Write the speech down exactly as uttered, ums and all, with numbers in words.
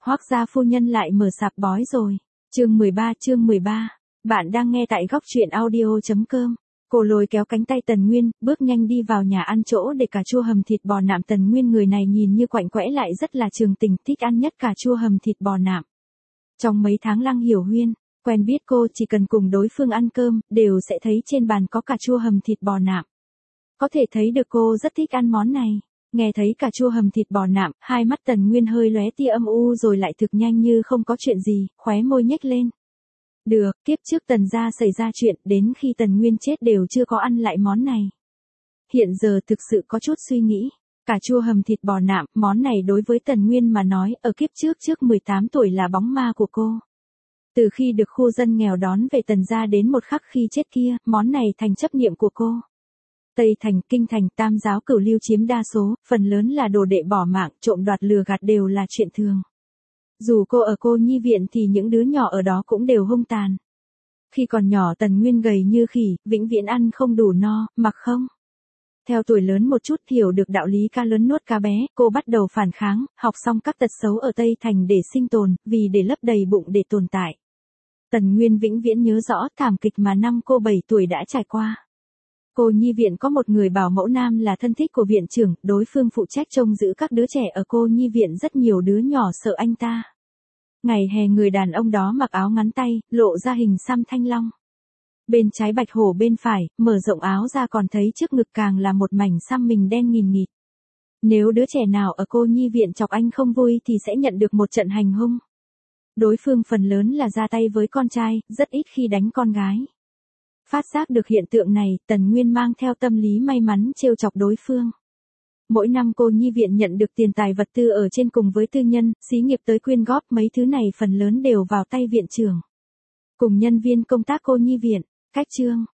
Hoác gia phu nhân lại mở sạp bói rồi. Chương mười ba, chương mười ba. Bạn đang nghe tại góc truyện audio chấm com. Cô lôi kéo cánh tay Tần Nguyên, bước nhanh đi vào nhà ăn chỗ để cà chua hầm thịt bò nạm. Tần Nguyên người này nhìn như quạnh quẽ lại rất là trường tình, thích ăn nhất cà chua hầm thịt bò nạm. Trong mấy tháng Lăng Hiểu Huyên quen biết cô, chỉ cần cùng đối phương ăn cơm, đều sẽ thấy trên bàn có cà chua hầm thịt bò nạm. Có thể thấy được cô rất thích ăn món này. Nghe thấy cà chua hầm thịt bò nạm, hai mắt Tần Nguyên hơi lóe tia âm u rồi lại thực nhanh như không có chuyện gì, khóe môi nhếch lên. Được, kiếp trước Tần gia xảy ra chuyện, đến khi Tần Nguyên chết đều chưa có ăn lại món này. Hiện giờ thực sự có chút suy nghĩ. Cà chua hầm thịt bò nạm, món này đối với Tần Nguyên mà nói, ở kiếp trước trước mười tám tuổi là bóng ma của cô. Từ khi được khu dân nghèo đón về Tần gia đến một khắc khi chết kia, món này thành chấp niệm của cô. Tây Thành, Kinh Thành, Tam giáo cửu lưu chiếm đa số, phần lớn là đồ đệ bỏ mạng, trộm đoạt lừa gạt đều là chuyện thường. Dù cô ở cô nhi viện thì những đứa nhỏ ở đó cũng đều hung tàn. Khi còn nhỏ Tần Nguyên gầy như khỉ, vĩnh viễn ăn không đủ no, mặc không. Theo tuổi lớn một chút hiểu được đạo lý cá lớn nuốt cá bé, cô bắt đầu phản kháng, học xong các tật xấu ở Tây Thành để sinh tồn, vì để lấp đầy bụng để tồn tại. Tần Nguyên vĩnh viễn nhớ rõ thảm kịch mà năm cô bảy tuổi đã trải qua. Cô nhi viện có một người bảo mẫu nam là thân thích của viện trưởng, đối phương phụ trách trông giữ các đứa trẻ ở cô nhi viện, rất nhiều đứa nhỏ sợ anh ta. Ngày hè người đàn ông đó mặc áo ngắn tay, lộ ra hình xăm thanh long. Bên trái bạch hổ, bên phải, mở rộng áo ra còn thấy trước ngực càng là một mảnh xăm mình đen nghìn nghịt. Nếu đứa trẻ nào ở cô nhi viện chọc anh không vui thì sẽ nhận được một trận hành hung. Đối phương phần lớn là ra tay với con trai, rất ít khi đánh con gái. Phát giác được hiện tượng này, Tần Nguyên mang theo tâm lý may mắn trêu chọc đối phương. Mỗi năm cô nhi viện nhận được tiền tài vật tư ở trên cùng với tư nhân, xí nghiệp tới quyên góp, mấy thứ này phần lớn đều vào tay viện trưởng. Cùng nhân viên công tác cô nhi viện, cách chương,